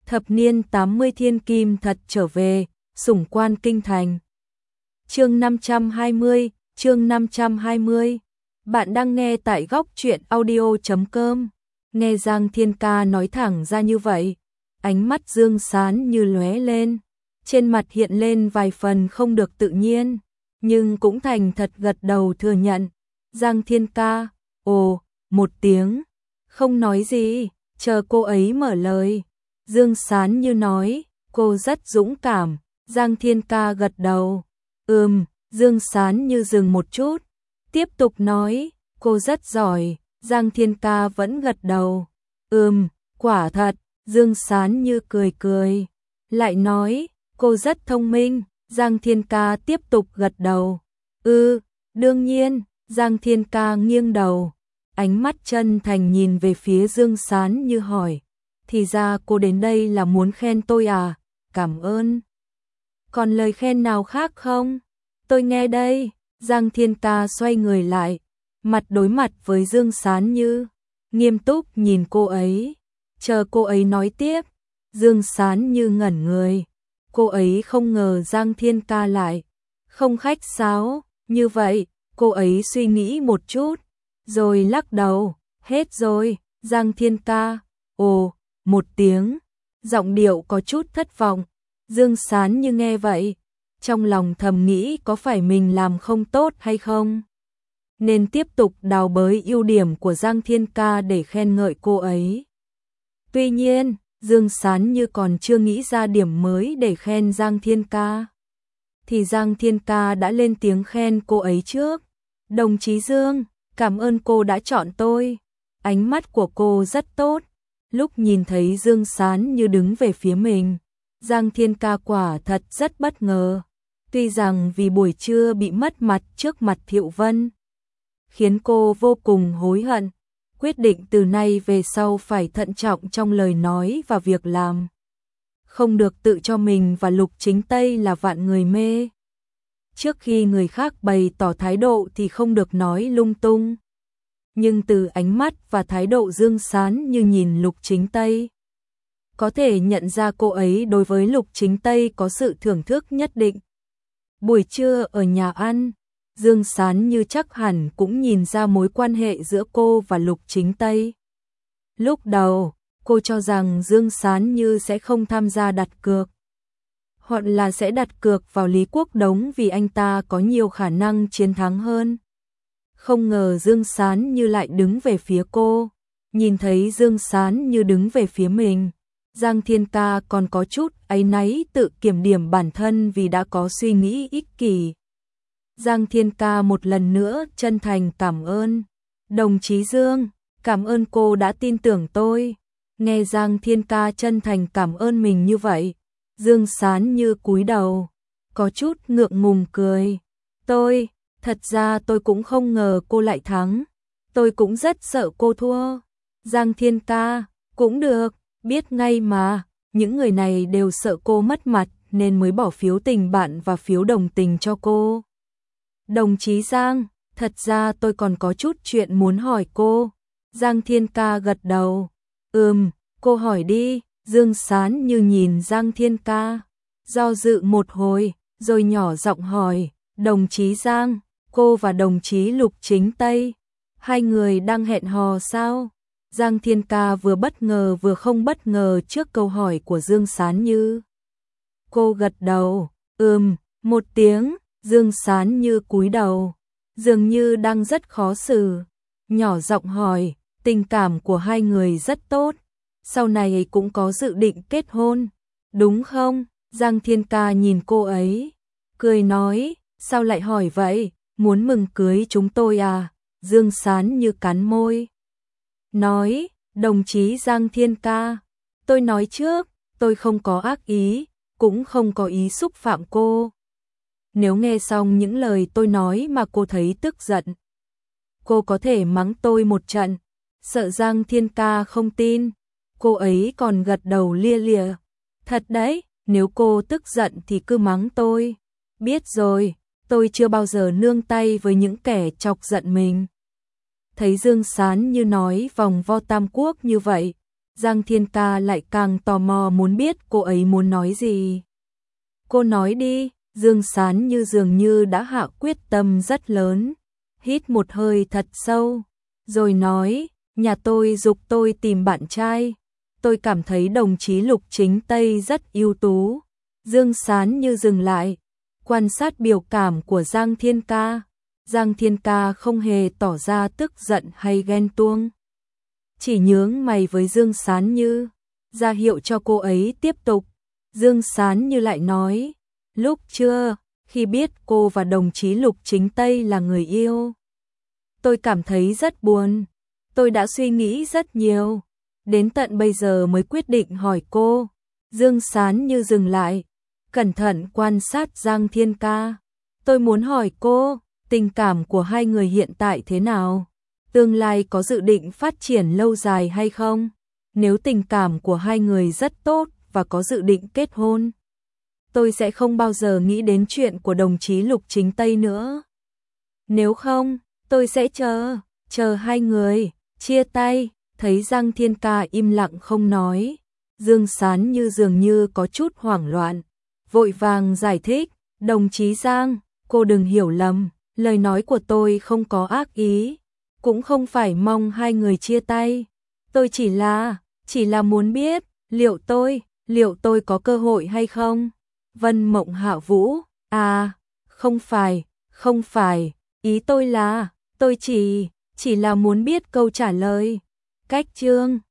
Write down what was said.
Thập niên 80 thiên kim thật trở về, sủng quan kinh thành. Chương 520. Bạn đang nghe tại góc truyện audio.com. Nghe Giang Thiên Ca nói thẳng ra như vậy, ánh mắt Dương Sán như lóe lên, trên mặt hiện lên vài phần không được tự nhiên, nhưng cũng thành thật gật đầu thừa nhận. Giang Thiên Ca, ồ, một tiếng, không nói gì, chờ cô ấy mở lời. Dương Sán như nói, cô rất dũng cảm. Giang Thiên Ca gật đầu. Dương Sán như dừng một chút, tiếp tục nói, cô rất giỏi. Giang Thiên Ca vẫn gật đầu. Quả thật. Dương Sán như cười cười, lại nói, cô rất thông minh. Giang Thiên Ca tiếp tục gật đầu. Đương nhiên. Giang Thiên Ca nghiêng đầu, ánh mắt chân thành nhìn về phía Dương Sán như hỏi, thì ra cô đến đây là muốn khen tôi à? Cảm ơn. Còn lời khen nào khác không? Tôi nghe đây. Giang Thiên Ca xoay người lại, mặt đối mặt với Dương Sán như, nghiêm túc nhìn cô ấy, chờ cô ấy nói tiếp. Dương Sán như ngẩn người, cô ấy không ngờ Giang Thiên Ca lại không khách sáo như vậy. Cô ấy suy nghĩ một chút, rồi lắc đầu, hết rồi. Giang Thiên Ca, ồ, một tiếng, giọng điệu có chút thất vọng. Dương Sán như nghe vậy, trong lòng thầm nghĩ có phải mình làm không tốt hay không, nên tiếp tục đào bới ưu điểm của Giang Thiên Ca để khen ngợi cô ấy. Tuy nhiên, Dương Sán như còn chưa nghĩ ra điểm mới để khen Giang Thiên Ca, thì Giang Thiên Ca đã lên tiếng khen cô ấy trước. Đồng chí Dương, cảm ơn cô đã chọn tôi. Ánh mắt của cô rất tốt. Lúc nhìn thấy Dương Sán như đứng về phía mình, Giang Thiên Ca quả thật rất bất ngờ. Tuy rằng vì buổi trưa bị mất mặt trước mặt Thiệu Vân, khiến cô vô cùng hối hận, quyết định từ nay về sau phải thận trọng trong lời nói và việc làm, không được tự cho mình và Lục Chính Tây là vạn người mê. Trước khi người khác bày tỏ thái độ thì không được nói lung tung. Nhưng từ ánh mắt và thái độ Dương Sán như nhìn Lục Chính Tây, có thể nhận ra cô ấy đối với Lục Chính Tây có sự thưởng thức nhất định. Buổi trưa ở nhà ăn, Dương Sán như chắc hẳn cũng nhìn ra mối quan hệ giữa cô và Lục Chính Tây. Lúc đầu, cô cho rằng Dương Sán như sẽ không tham gia đặt cược, hoặc là sẽ đặt cược vào Lý Quốc Đống vì anh ta có nhiều khả năng chiến thắng hơn. Không ngờ Dương Sán như lại đứng về phía cô. Nhìn thấy Dương Sán như đứng về phía mình, Giang Thiên Ca còn có chút áy náy tự kiểm điểm bản thân vì đã có suy nghĩ ích kỷ. Giang Thiên Ca một lần nữa chân thành cảm ơn. Đồng chí Dương, cảm ơn cô đã tin tưởng tôi. Nghe Giang Thiên Ca chân thành cảm ơn mình như vậy, Dương Sán như cúi đầu, có chút ngượng ngùng cười. Thật ra tôi cũng không ngờ cô lại thắng. Tôi cũng rất sợ cô thua. Giang Thiên Ca, cũng được, biết ngay mà, những người này đều sợ cô mất mặt nên mới bỏ phiếu tình bạn và phiếu đồng tình cho cô. Đồng chí Giang, thật ra tôi còn có chút chuyện muốn hỏi cô. Giang Thiên Ca gật đầu. Cô hỏi đi. Dương Sán như nhìn Giang Thiên Ca, do dự một hồi, rồi nhỏ giọng hỏi, đồng chí Giang, cô và đồng chí Lục Chính Tây, hai người đang hẹn hò sao? Giang Thiên Ca vừa bất ngờ vừa không bất ngờ trước câu hỏi của Dương Sán như. Cô gật đầu, một tiếng. Dương Sán như cúi đầu, dường như đang rất khó xử, nhỏ giọng hỏi, tình cảm của hai người rất tốt, sau này cũng có dự định kết hôn, đúng không? Giang Thiên Ca nhìn cô ấy, cười nói, sao lại hỏi vậy, muốn mừng cưới chúng tôi à? Dương Sán như cắn môi, nói, đồng chí Giang Thiên Ca, tôi nói trước, tôi không có ác ý, cũng không có ý xúc phạm cô. Nếu nghe xong những lời tôi nói mà cô thấy tức giận, cô có thể mắng tôi một trận. Sợ Giang Thiên Ca không tin, cô ấy còn gật đầu lia lịa. Thật đấy, nếu cô tức giận thì cứ mắng tôi. Biết rồi, tôi chưa bao giờ nương tay với những kẻ chọc giận mình. Thấy Dương Sán như nói vòng vo Tam Quốc như vậy, Giang Thiên Ca lại càng tò mò muốn biết cô ấy muốn nói gì. Cô nói đi, Dương Sán như dường như đã hạ quyết tâm rất lớn, hít một hơi thật sâu, rồi nói, nhà tôi giục tôi tìm bạn trai, tôi cảm thấy đồng chí Lục Chính Tây rất ưu tú. Dương Sán như dừng lại, quan sát biểu cảm của Giang Thiên Ca. Giang Thiên Ca không hề tỏ ra tức giận hay ghen tuông, chỉ nhướng mày với Dương Sán Như, ra hiệu cho cô ấy tiếp tục. Dương Sán Như lại nói, lúc trưa, khi biết cô và đồng chí Lục Chính Tây là người yêu, tôi cảm thấy rất buồn, tôi đã suy nghĩ rất nhiều, đến tận bây giờ mới quyết định hỏi cô. Dương Sán Như dừng lại, cẩn thận quan sát Giang Thiên Ca. Tôi muốn hỏi cô, tình cảm của hai người hiện tại thế nào? Tương lai có dự định phát triển lâu dài hay không? Nếu tình cảm của hai người rất tốt và có dự định kết hôn, tôi sẽ không bao giờ nghĩ đến chuyện của đồng chí Lục Chính Tây nữa. Nếu không, tôi sẽ chờ hai người chia tay. Thấy Giang Thiên Ca im lặng không nói, Dương Sán Như dường như có chút hoảng loạn, vội vàng giải thích, đồng chí Giang, cô đừng hiểu lầm, lời nói của tôi không có ác ý, cũng không phải mong hai người chia tay, tôi chỉ là muốn biết, liệu tôi có cơ hội hay không? Vân Mộng Hạ Vũ, à, không phải, ý tôi là, tôi chỉ là muốn biết câu trả lời. Cách chương